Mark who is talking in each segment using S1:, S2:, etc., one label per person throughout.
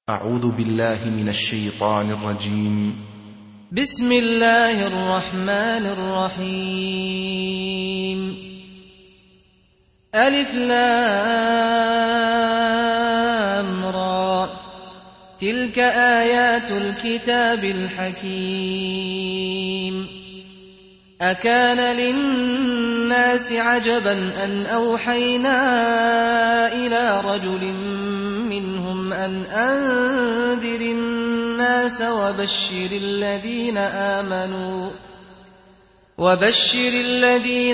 S1: أعوذ بالله من الشيطان الرجيم.
S2: بسم الله الرحمن الرحيم. ألف لام را، تلك آيات الكتاب الحكيم. أكان للناس عجبا أن أوحينا إلى رجل منهم أن أنذر الناس وبشر الذين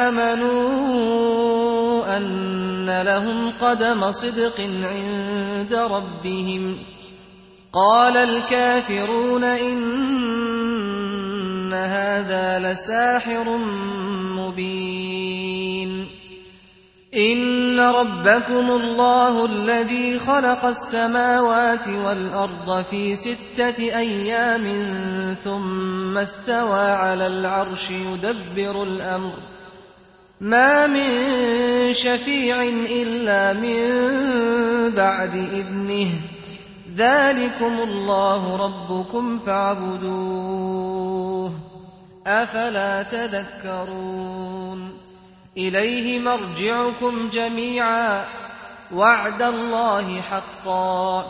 S2: آمنوا أن لهم قدم صدق عند ربهم. قال الكافرون إن هذا لساحر مبين. إن ربكم الله الذي خلق السماوات والأرض في 6 أيام ثم استوى على العرش يدبر الأمر، ما من شفيع إلا من بعد إذنه، ذلكم الله ربكم فاعبدوه، أفلا تذكرون. إليه مرجعكم جميعا، وعد الله حقا،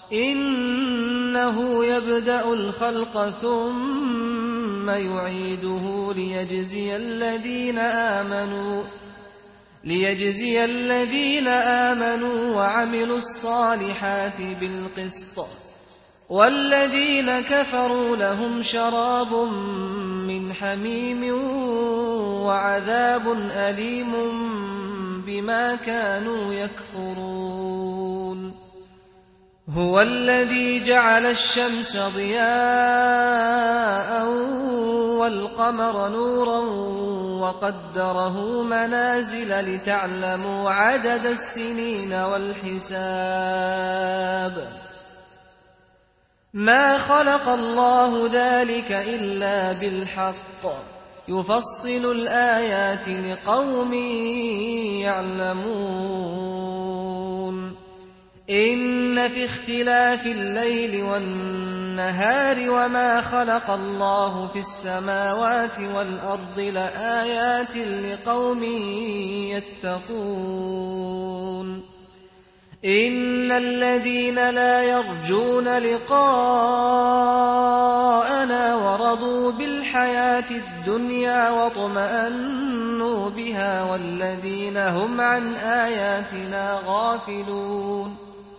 S2: إنه يبدأ الخلق ثم يعيده ليجزي الذين آمنوا وعملوا الصالحات بالقسط، والذين كفروا لهم شراب من حميم وعذاب أليم بما كانوا يكفرون. هو الذي جعل الشمس ضياء والقمر نورا وقدره منازل لتعلموا عدد السنين والحساب. ما خلق الله ذلك إلا بالحق، يفصل الآيات لقوم يعلمون. إن في اختلاف الليل والنهار وما خلق الله في السماوات والأرض لآيات لقوم يتقون. إن الذين لا يرجون لقاءنا ورضوا بالحياة الدنيا واطمأنوا بها والذين هم عن آياتنا غافلون،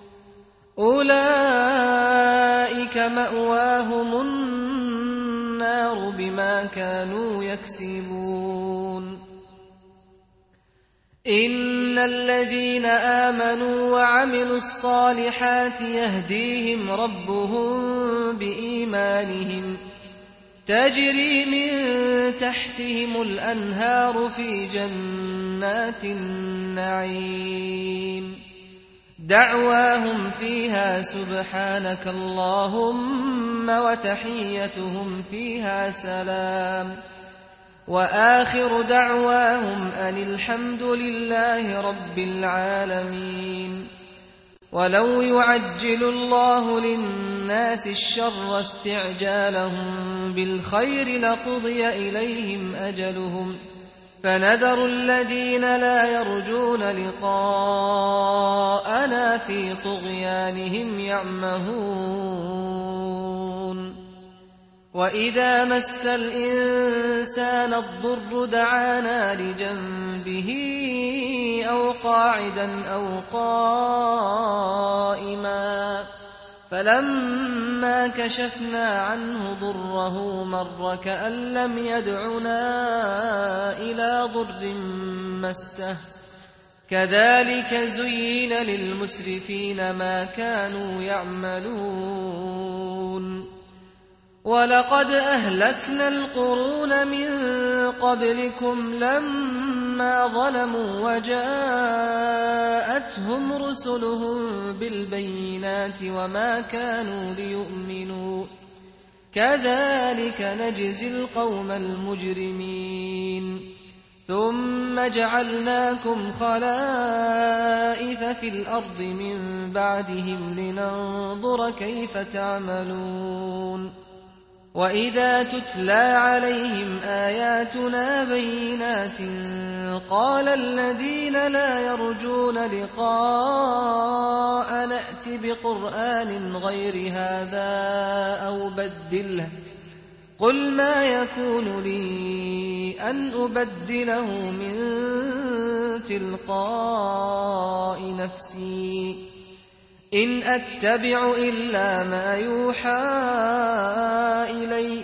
S2: أولئك مأواهم النار بما كانوا يكسبون. إن الذين آمنوا وعملوا الصالحات يهديهم ربهم بإيمانهم، تجري من تحتهم الأنهار في جنات النعيم، دعواهم فيها سبحانك اللهم وتحيتهم فيها سلام، وآخر دعواهم أن الحمد لله رب العالمين. ولو يعجل الله للناس الشر استعجالهم بالخير لقضي إليهم أجلهم، فنذر الذين لا يرجون لقاءنا في طغيانهم يعمهون. وإذا مس الإنسان الضر دعانا لجنبه أو قاعدا أو قائما، فلما كشفنا عنه ضره مر كأن لم يدعنا إلى ضر مسه، كذلك زين للمسرفين ما كانوا يعملون. ولقد أهلكنا القرون من قبلكم لما ظلموا وجاءتهم رسلهم بالبينات وما كانوا ليؤمنوا، كذلك نجزي القوم المجرمين. ثم جعلناكم خلائف في الأرض من بعدهم لننظر كيف تعملون وإذا تتلى عليهم آياتنا بينات قال الذين لا يرجون لقاء نأت بقرآن غير هذا أو بدله قل ما يكون لي أن أبدله من تلقاء نفسي إن أتبع إلا ما يوحى إلي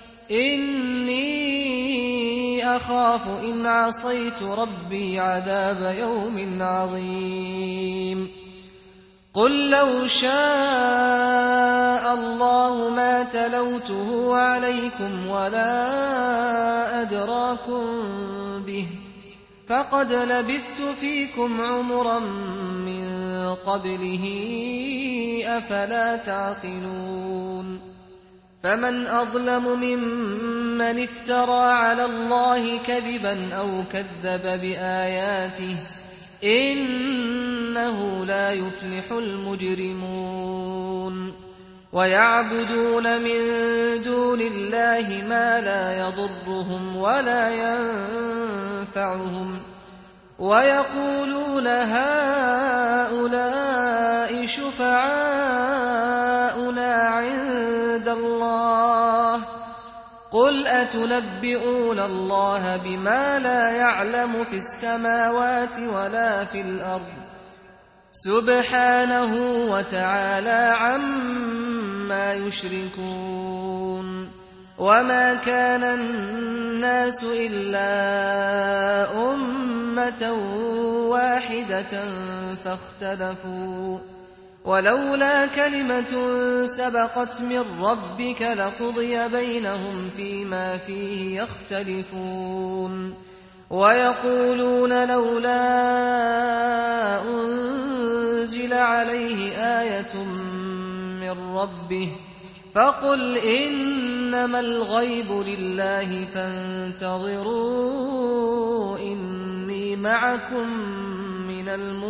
S2: إني أخاف إن عصيت ربي عذاب يوم عظيم قل لو شاء الله ما تلوته عليكم ولا أدراكم به فقد لبثت فيكم عمرا من قبله أفلا تعقلون فمن أظلم ممن افترى على الله كذبا أو كذب بآياته إنه لا يفلح المجرمون ويعبدون من دون الله ما لا يضرهم ولا ينفعهم ويقولون هؤلاء شفعاؤنا عند الله قل أتنبئون الله بما لا يعلم في السماوات ولا في الأرض سبحانه وتعالى عما يشركون وما كان الناس إلا أمة واحدة فاختلفوا ولولا كلمة سبقت من ربك لقضي بينهم فيما فيه يختلفون ويقولون لولا أنزل عليه آية من ربه فقل إنما الغيب لله فانتظروا إني معكم من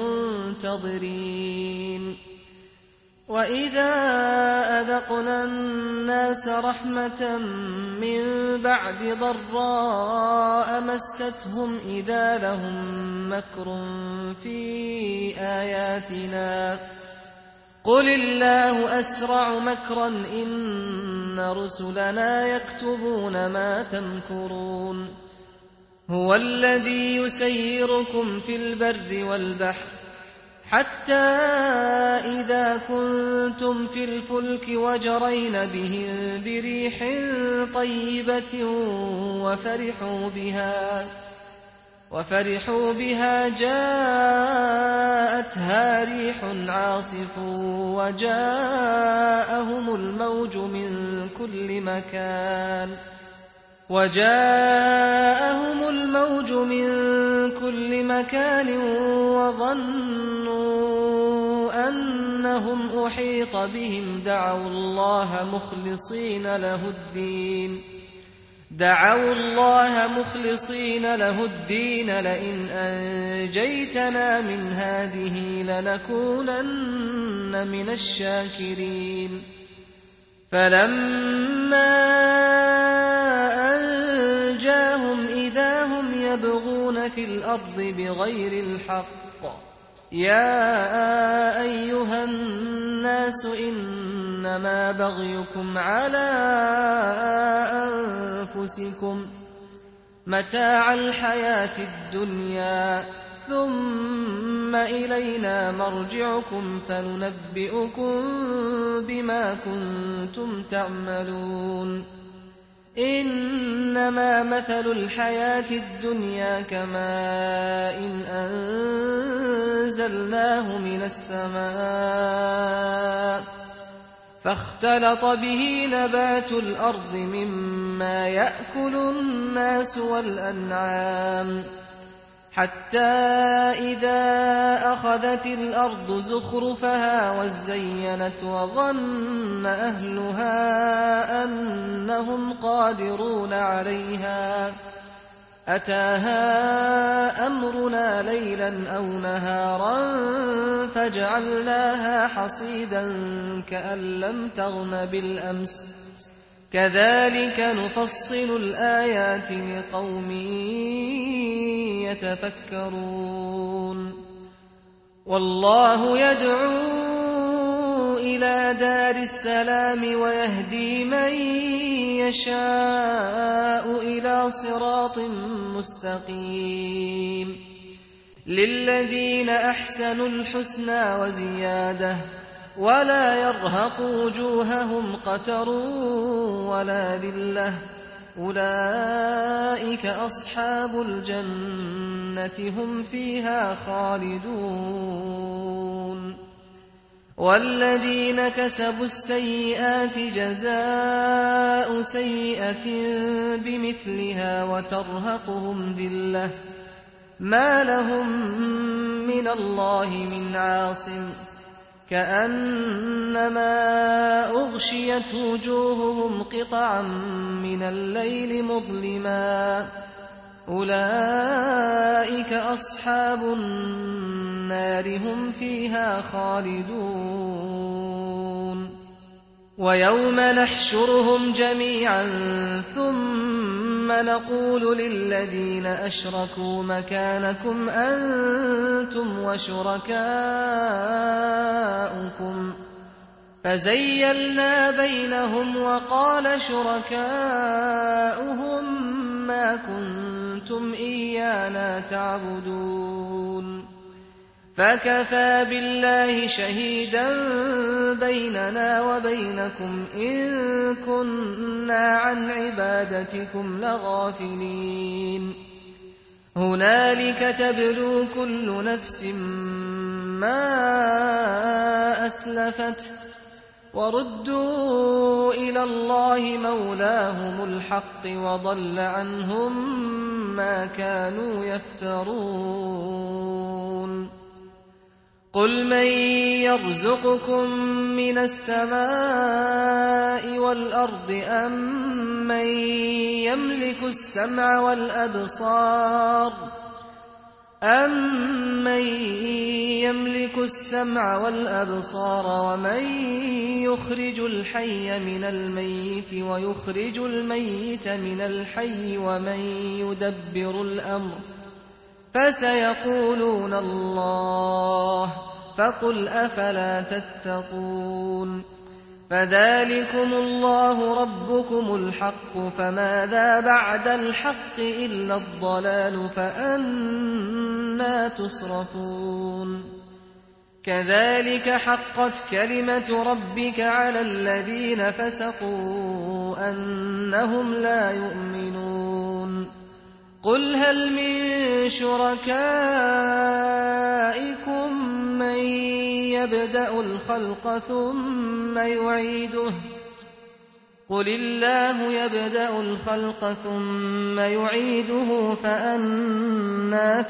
S2: المنتظرين وإذا أذقنا الناس رحمة من بعد ضراء مستهم إذا لهم مكر في آياتنا قل الله أسرع مكرا إن رسلنا يكتبون ما تمكرون هو الذي يسيركم في البر والبحر حتى إذا كنتم في الفلك وجرين بهم بريح طيبة وفرحوا بها جاءتها ريح عاصف وجاءهم الموج من كل مكان وظنوا أنهم أحيط بهم دعوا الله مخلصين له الدين لئن أنجيتنا من هذه لنكونن من الشاكرين فلما أنجاهم إذا هم يبغون في الأرض بغير الحق يا أيها الناس إنما بغيكم على أنفسكم متاع الحياة الدنيا ثم إلينا مرجعكم فننبئكم بما كنتم تعملون إنما مثل الحياة الدنيا كماء أنزلناه من السماء فاختلط به نبات الأرض مما يأكل الناس والأنعام حتى إذا أخذت الأرض زخرفها وزينت وظن أهلها أنهم قادرون عليها أتاها أمرنا ليلا أو نهارا فجعلناها حصيدا كأن لم تغن بالأمس كذلك نفصل الآيات لقوم يتفكرون والله يدعو إلى دار السلام ويهدي من يشاء إلى صراط مستقيم للذين أحسنوا الحسنى وزيادة ولا يرهق وجوههم قتر ولا ذلة أولئك أصحاب الجنة هم فيها خالدون والذين كسبوا السيئات جزاء سيئة بمثلها وترهقهم ذلة ما لهم من الله من عاصم كأنما أغشيت وجوههم قطعا من الليل مظلما أولئك أصحاب النار هم فيها خالدون ويوم نحشرهم جميعا ثم نقول للذين أشركوا مكانكم أنتم وشركاؤكم فزيلنا بينهم وقال شركاؤهم ما كنتم إيانا تعبدون فكفى بالله شهيدا بيننا وبينكم إن كنا عن عبادتكم لغافلين هنالك تبلو كل نفس ما أسلفت وردوا إلى الله مولاهم الحق وضل عنهم ما كانوا يفترون قل من يرزقكم من السماء والأرض أمن يملك السمع والأبصار ومن يخرج الحي من الميت ويخرج الميت من الحي ومن يدبر الأمر فسيقولون الله فقل أفلا تتقون فذلكم الله ربكم الحق فماذا بعد الحق إلا الضلال فأنى تصرفون كذلك حقت كلمة ربك على الذين فسقوا أنهم لا يؤمنون قل هل من شركائكم من يبدأ الخلق ثم يعيده قل الله يبدأ الخلق ثم يعيده فأنى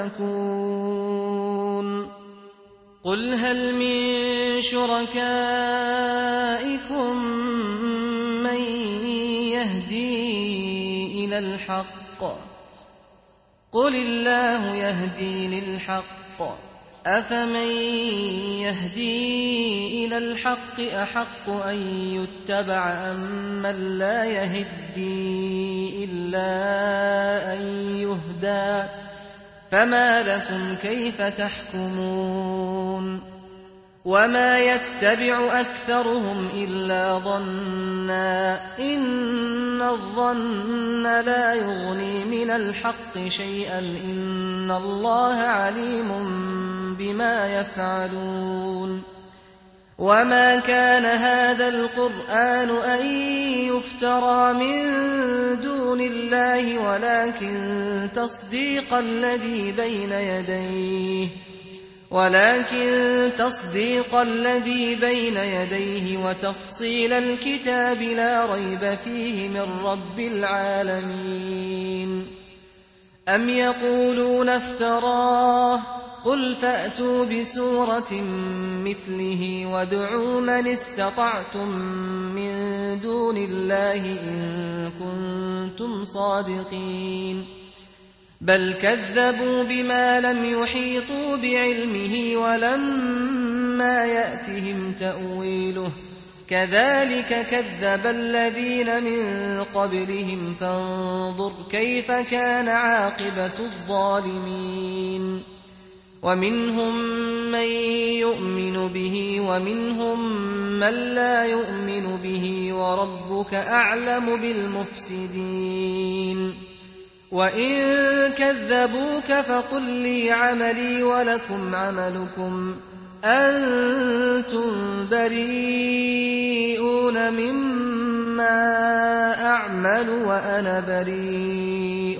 S2: تؤفكون قل هل من شركائكم من يهدي إلى الحق قل الله يهدي للحق أفمن يهدي إلى الحق أحق أن يتبع أمن لا يهدي إلا أن يهدى فما لكم كيف تحكمون وما يتبع أكثرهم إلا ظنا إن الظن لا يغني من الحق شيئا إن الله عليم بما يفعلون وما كان هذا القرآن أن يفترى من دون الله ولكن تصديق الذي بين يديه وتفصيل الكتاب لا ريب فيه من رب العالمين أم يقولون افتراه قل فأتوا بسورة مثله وادعوا من استطعتم من دون الله إن كنتم صادقين بل كذبوا بما لم يحيطوا بعلمه ولما يأتهم تأويله كذلك كذب الذين من قبلهم فانظر كيف كان عاقبة الظالمين ومنهم من يؤمن به ومنهم من لا يؤمن به وربك أعلم بالمفسدين وإن كذبوك فقل لي عملي ولكم عملكم أنتم بريئون مما أعمل وأنا بريء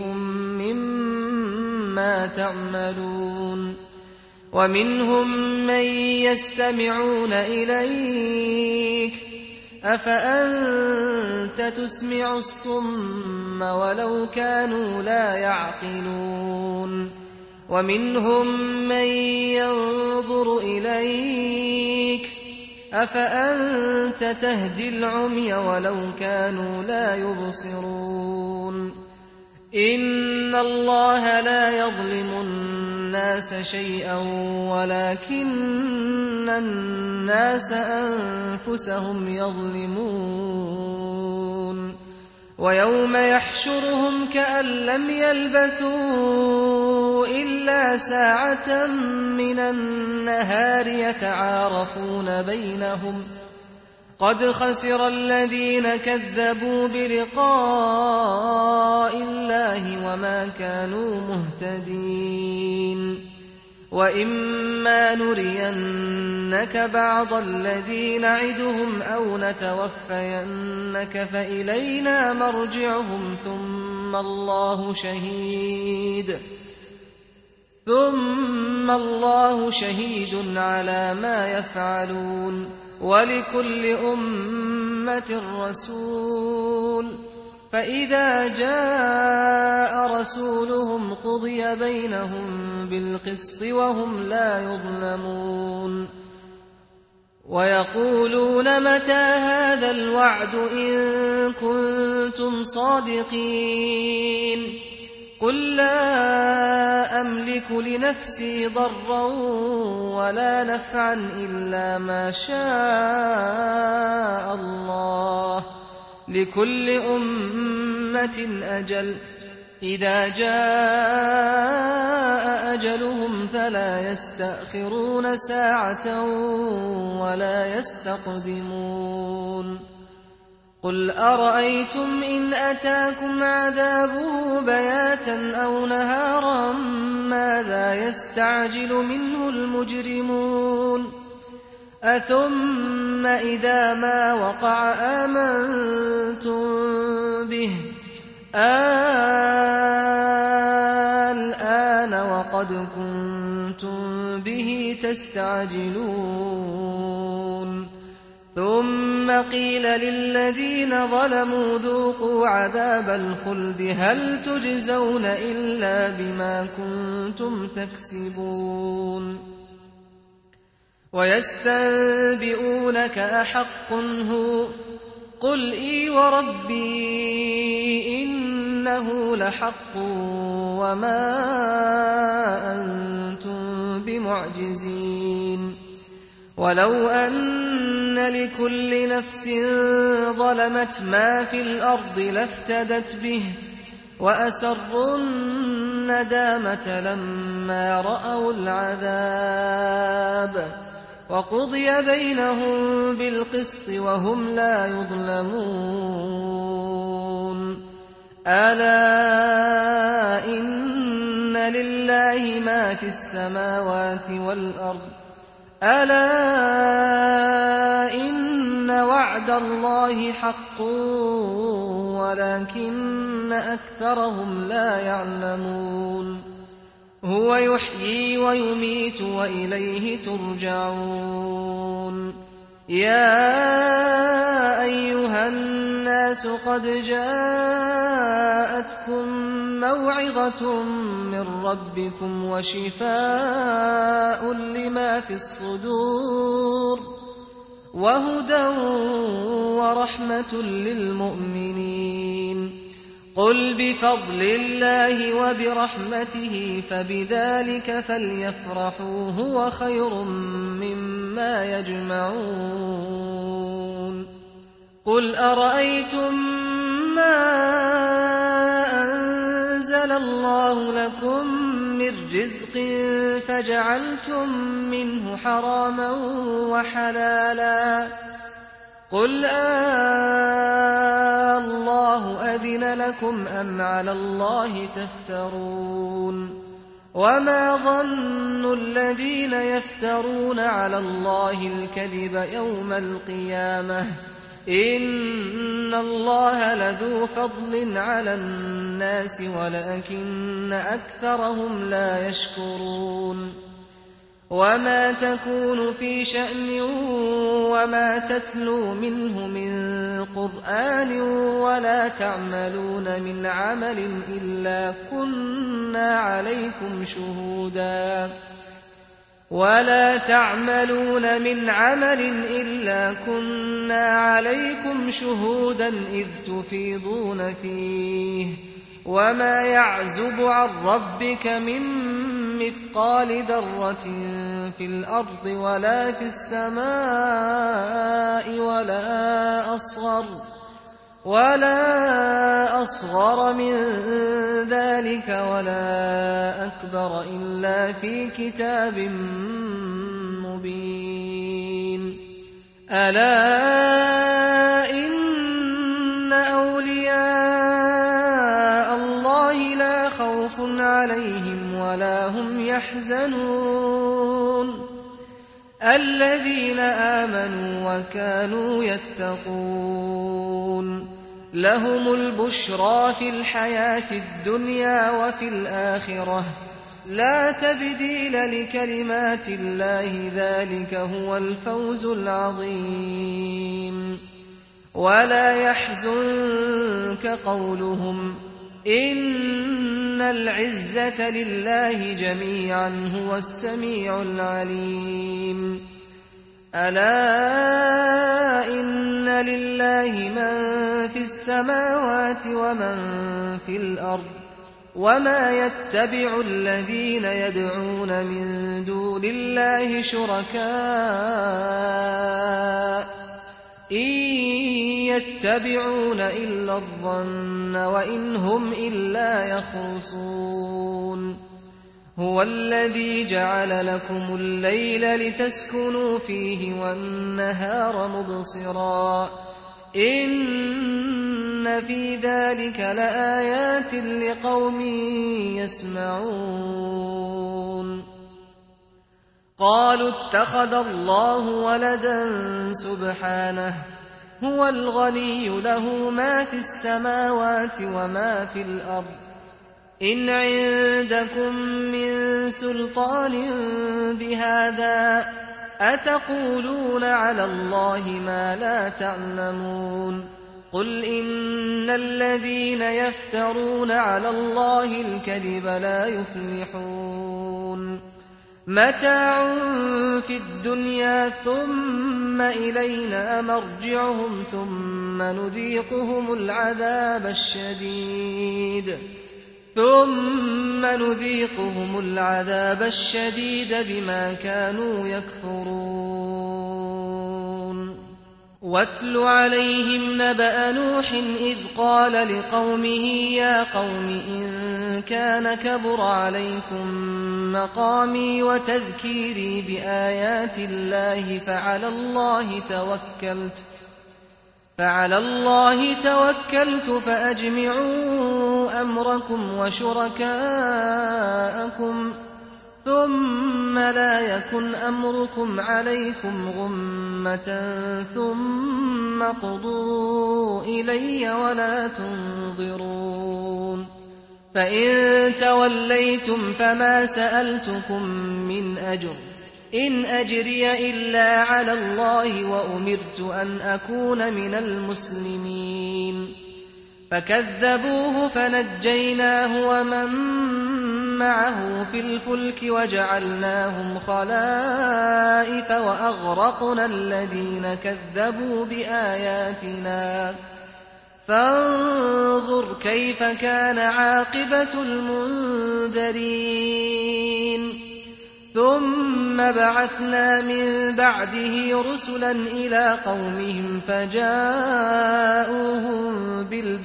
S2: مما تعملون ومنهم من يستمعون إليك أفأنت تسمع الصم ولو كانوا لا يعقلون ومنهم من ينظر إليك أفأنت تهدي العمي ولو كانوا لا يبصرون إن الله لا يظلم الناس شيئا ولكن الناس أنفسهم يظلمون ويوم يحشرهم كأن لم يلبثوا إلا ساعة من النهار يتعارفون بينهم قد خسر الذين كذبوا بلقاء الله وما كانوا مهتدين وإما نرينك بعض الذي نعدهم أو نتوفينك فإلينا مرجعهم ثم الله شهيد على ما يفعلون ولكل أمة رسول فإذا جاء رسولهم قضي بينهم بالقسط وهم لا يظلمون ويقولون متى هذا الوعد إن كنتم صادقين قل لا أملك لنفسي ضرا ولا نفعا إلا ما شاء الله لكل أمة أجل إذا جاء أجلهم فلا يستأخرون ساعة ولا يستقدمون قل أرأيتم إن أتاكم عذابه بياتا أو نهارا ماذا يستعجل منه المجرمون أثم إذا ما وقع آمنتم به الآن وقد كنتم به تستعجلون ثم قيل للذين ظلموا ذوقوا عذاب الخلد هل تجزون إلا بما كنتم تكسبون ويستنبئونك أحق هو قل إي وربي إنه لحق وما أنتم بمعجزين ولو أن لكل نفس ظلمت ما في الأرض لافتدت به وأسروا الندامة لما رأوا العذاب وقضي بينهم بالقسط وهم لا يظلمون ألا إن لله ما في السماوات والأرض ألا إن وعد الله حق ولكن أكثرهم لا يعلمون هو يحيي ويميت وإليه ترجعون يا أيها الناس قد جاءتكم موعظة من ربكم وشفاء لما في الصدور وهدى ورحمة للمؤمنين قل بفضل الله وبرحمته فبذلك فليفرحوا هو خير مما يجمعون قل أرأيتم ما أنزل الله لكم من رزق فجعلتم منه حراما وحلالا قل الله أذن لكم أم على الله تفترون وما ظن الذين يفترون على الله الكذب يوم القيامة إن الله لذو فضل على الناس ولكن أكثرهم لا يشكرون وما تكون في شأن وما تتلو منه من قرآن ولا تعملون من عمل إلا كنا عليكم شهودا إذ تفيضون فيه وما يعزب عن ربك من مثقال ذرة في الأرض ولا في السماء ولا أصغر من ذلك ولا أكبر إلا في كتاب مبين ألا إن أولياء الله لا خوف عليهم ولا هم يحزنون الذين آمنوا وكانوا يتقون لهم البشرى في الحياة الدنيا وفي الآخرة لا تبديل لكلمات الله ذلك هو الفوز العظيم ولا يحزنك قولهم إن العزة لله جميعا هو السميع العليم ألا إن لله من في السماوات ومن في الأرض وما يتبع الذين يدعون من دون الله شركاء إن يتبعون إلا الظن وإن هم إلا يخرصون هو الذي جعل لكم الليل لتسكنوا فيه والنهار مبصرا إن في ذلك لآيات لقوم يسمعون قالوا اتخذ الله ولدا سبحانه هو الغني له ما في السماوات وما في الأرض إن عندكم من سلطان بهذا أتقولون على الله ما لا تعلمون قل إن الذين يفترون على الله الكذب لا يفلحون متاع في الدنيا ثم إلينا مرجعهم ثم نذيقهم العذاب الشديد بما كانوا يكفرون واتل عليهم نبأ نوح إذ قال لقومه يا قوم إن كان كبر عليكم مقامي وتذكيري بآيات الله فعلى الله توكلت فأجمعوا أمركم وشركاءكم ثم لا يكن أمركم عليكم غمة ثم قضوا إلي ولا تنظرون فإن توليتم فما سألتكم من أجر إن أجري إلا على الله وأمرت أن أكون من المسلمين فكذبوه فنجيناه ومن معه في الفلك وجعلناهم خلائف وأغرقنا الذين كذبوا بآياتنا فانظر كيف كان عاقبة المنذرين ثم بعثنا من بعده رسلا إلى قومهم فجاءوهم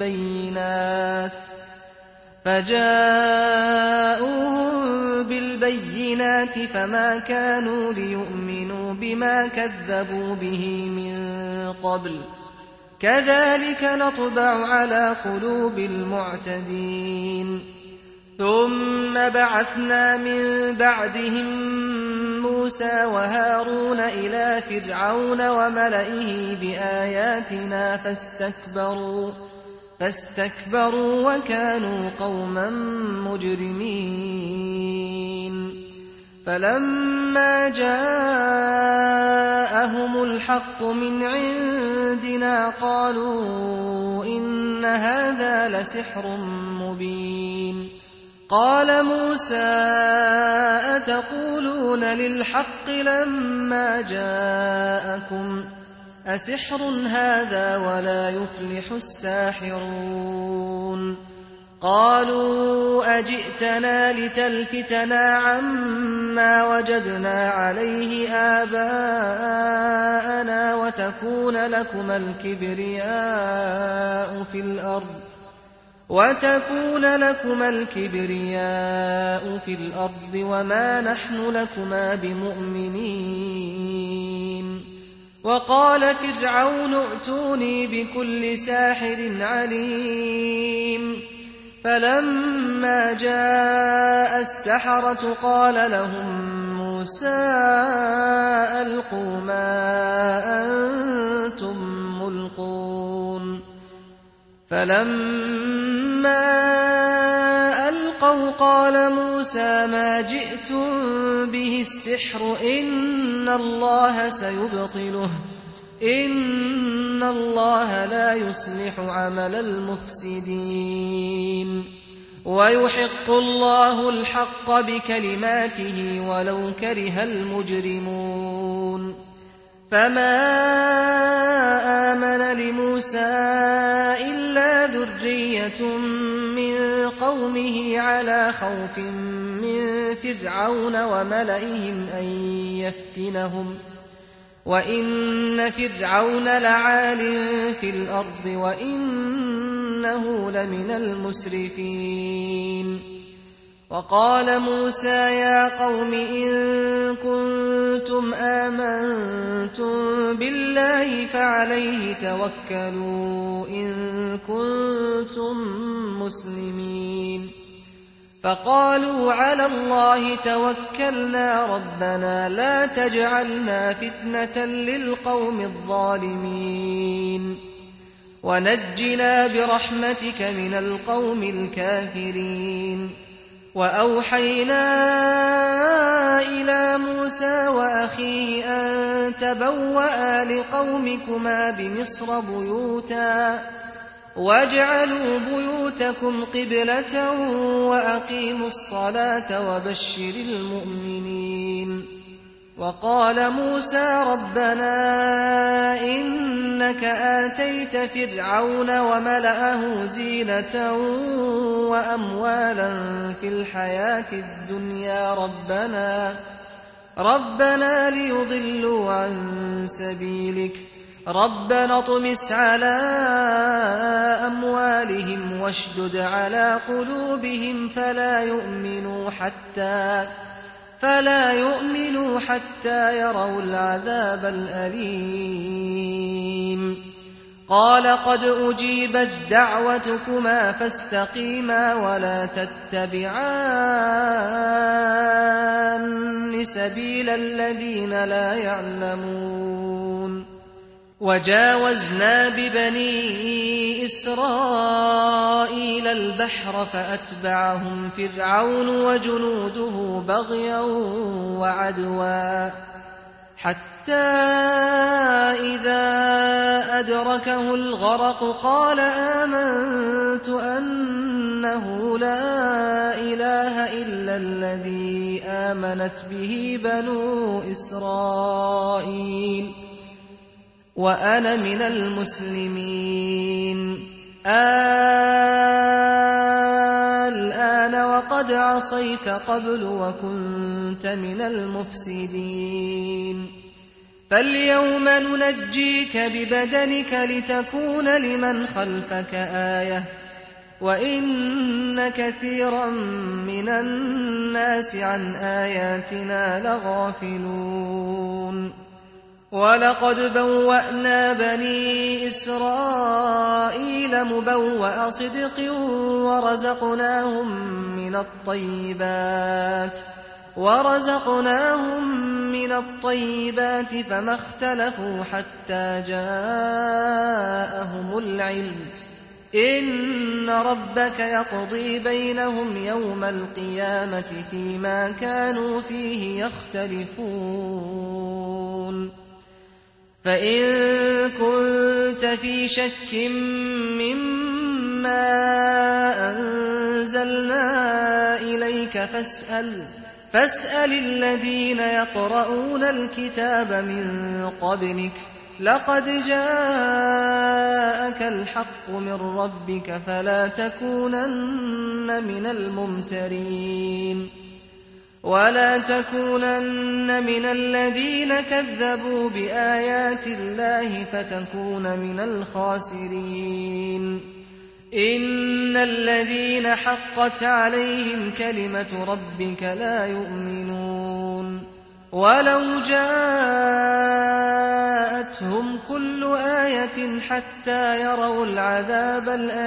S2: بالبينات فما كانوا ليؤمنوا بما كذبوا به من قبل كذلك نطبع على قلوب المعتدين ثم بعثنا من بعدهم موسى وهارون إلى فرعون وملئه بآياتنا فاستكبروا وكانوا قوما مجرمين فلما جاءهم الحق من عندنا قالوا إن هذا لسحر مبين قال موسى أتقولون للحق لما جاءكم أسحر هذا ولا يفلح الساحرون قالوا أجئتنا لتلفتنا عما وجدنا عليه آباءنا وتكون لكما الكبرياء في الأرض وما نحن لكما بمؤمنين وقال فرعون ائتوني بكل ساحر عليم فلما جاء السحرة قال لهم موسى ألقوا ما أنتم ملقون فلما ألقوا قال موسى ما جئتم به السحر إن الله سيبطله إن الله لا يصلح عمل المفسدين ويحق الله الحق بكلماته ولو كره المجرمون فما آمن لموسى إلا ذرية من قومه على خوف من فرعون وملئهم أن يفتنهم وإن فرعون لعال في الأرض وإنه لمن المسرفين وقال موسى يا قوم إن كنتم آمنتم بالله فعليه توكلوا إن كنتم مسلمين فقالوا على الله توكلنا ربنا لا تجعلنا فتنة للقوم الظالمين ونجنا برحمتك من القوم الكافرين وأوحينا إلى موسى وأخيه أن تبوأ لقومكما بمصر بيوتا واجعلوا بيوتكم قبلة وأقيموا الصلاة وبشر المؤمنين وقال موسى ربنا إنك آتيت فرعون وملأه زينة وأموالا في الحياة الدنيا ربنا ليضلوا عن سبيلك ربنا اطمس على أموالهم واشدد على قلوبهم فلا يؤمنوا حتى يروا العذاب الأليم قال قد أجيبت دعوتكما فاستقيما ولا تتبعان سبيل الذين لا يعلمون وجاوزنا ببني إسرائيل البحر فأتبعهم فرعون وجنوده بغيا وعدوا حتى إذا أدركه الغرق قال آمنت أنه لا إله إلا الذي آمنت به بنو إسرائيل وأنا من المسلمين الآن وقد عصيت قبل وكنت من المفسدين فاليوم ننجيك ببدنك لتكون لمن خلفك آية وإن كثيرا من الناس عن آياتنا لغافلون ولقد بوأنا بني إسرائيل مبوأ صدق ورزقناهم من الطيبات فما اختلفوا حتى جاءهم العلم إن ربك يقضي بينهم يوم القيامة فيما كانوا فيه يختلفون فإن كنت في شك مما أنزلنا إليك فاسأل الذين يقرؤون الكتاب من قبلك لقد جاءك الحق من ربك فلا تكونن من الممترين ولا تكونن من الذين كذبوا بآيات الله فتكون من الخاسرين إن الذين حقت عليهم كلمة ربك لا يؤمنون ولو جاءتهم كل آية حتى يروا العذاب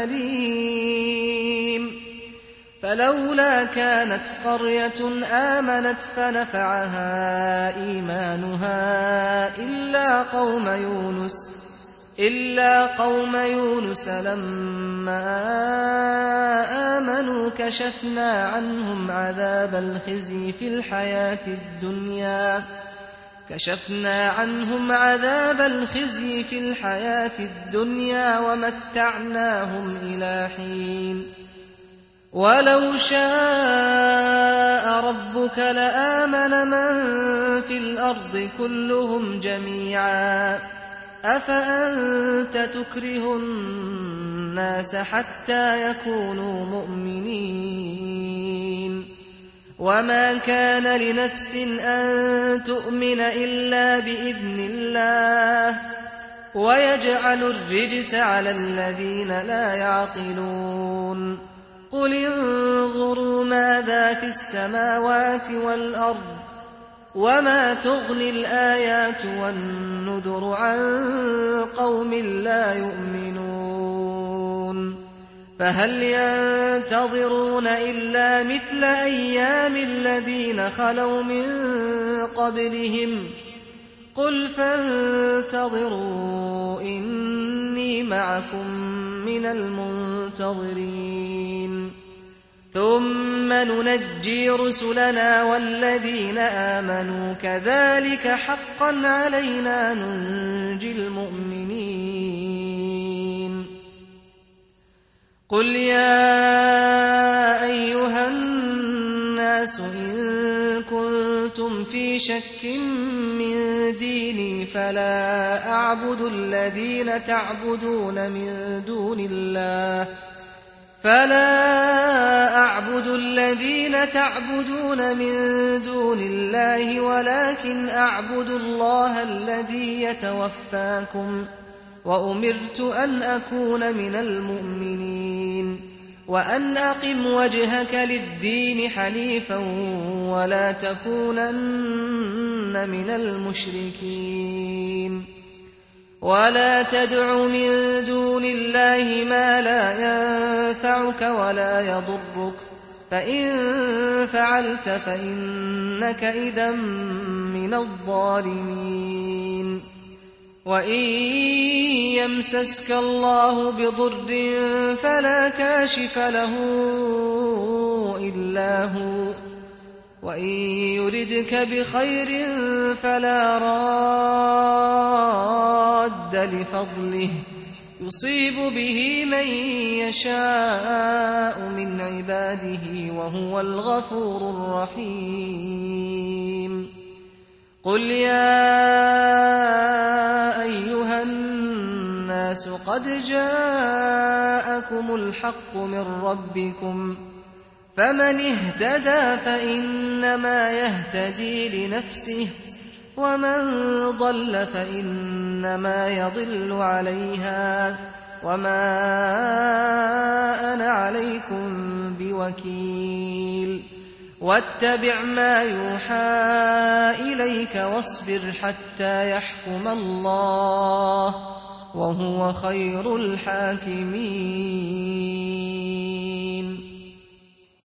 S2: الأليم فلولا كانت قرية آمنت فنفعها إيمانها إلا قوم يونس لما آمنوا كشفنا عنهم عذاب الخزي في الحياة الدنيا ومتعناهم إلى حين ولو شاء ربك لآمن من في الأرض كلهم جميعا أفأنت تكره الناس حتى يكونوا مؤمنين وما كان لنفس أن تؤمن إلا بإذن الله ويجعل الرجس على الذين لا يعقلون قل انظروا ماذا في السماوات والأرض وما تغني الآيات والنذر عن قوم لا يؤمنون فهل ينتظرون إلا مثل أيام الذين خلوا من قبلهم قل فانتظروا إني معكم من المنتظرين ثم ننجي رسلنا والذين آمنوا كذلك حقا علينا ننجي المؤمنين قل يا أيها الناس إن كنتم في شك من ديني فلا أعبد الذين تعبدون من دون الله ولكن أعبد الله الذي يتوفاكم وأمرت أن أكون من المؤمنين وأن أقم وجهك للدين حنيفا ولا تكونن من المشركين ولا تدع من دون الله ما لا ينفعك ولا يضرك فإن فعلت فإنك إذا من الظالمين وإن يمسسك الله بضر فلا كاشف له إلا هو وإن يردك بخير فلا راد لفضله يصيب به من يشاء من عباده وهو الغفور الرحيم قل يا أيها الناس الناس قد جاءكم الحق من ربكم فمن اهتدى فإنما يهتدي لنفسه ومن ضل فإنما يضل عليها وما أنا عليكم بوكيل واتبع ما يوحى إليك واصبر حتى يحكم الله وهو خير الحاكمين.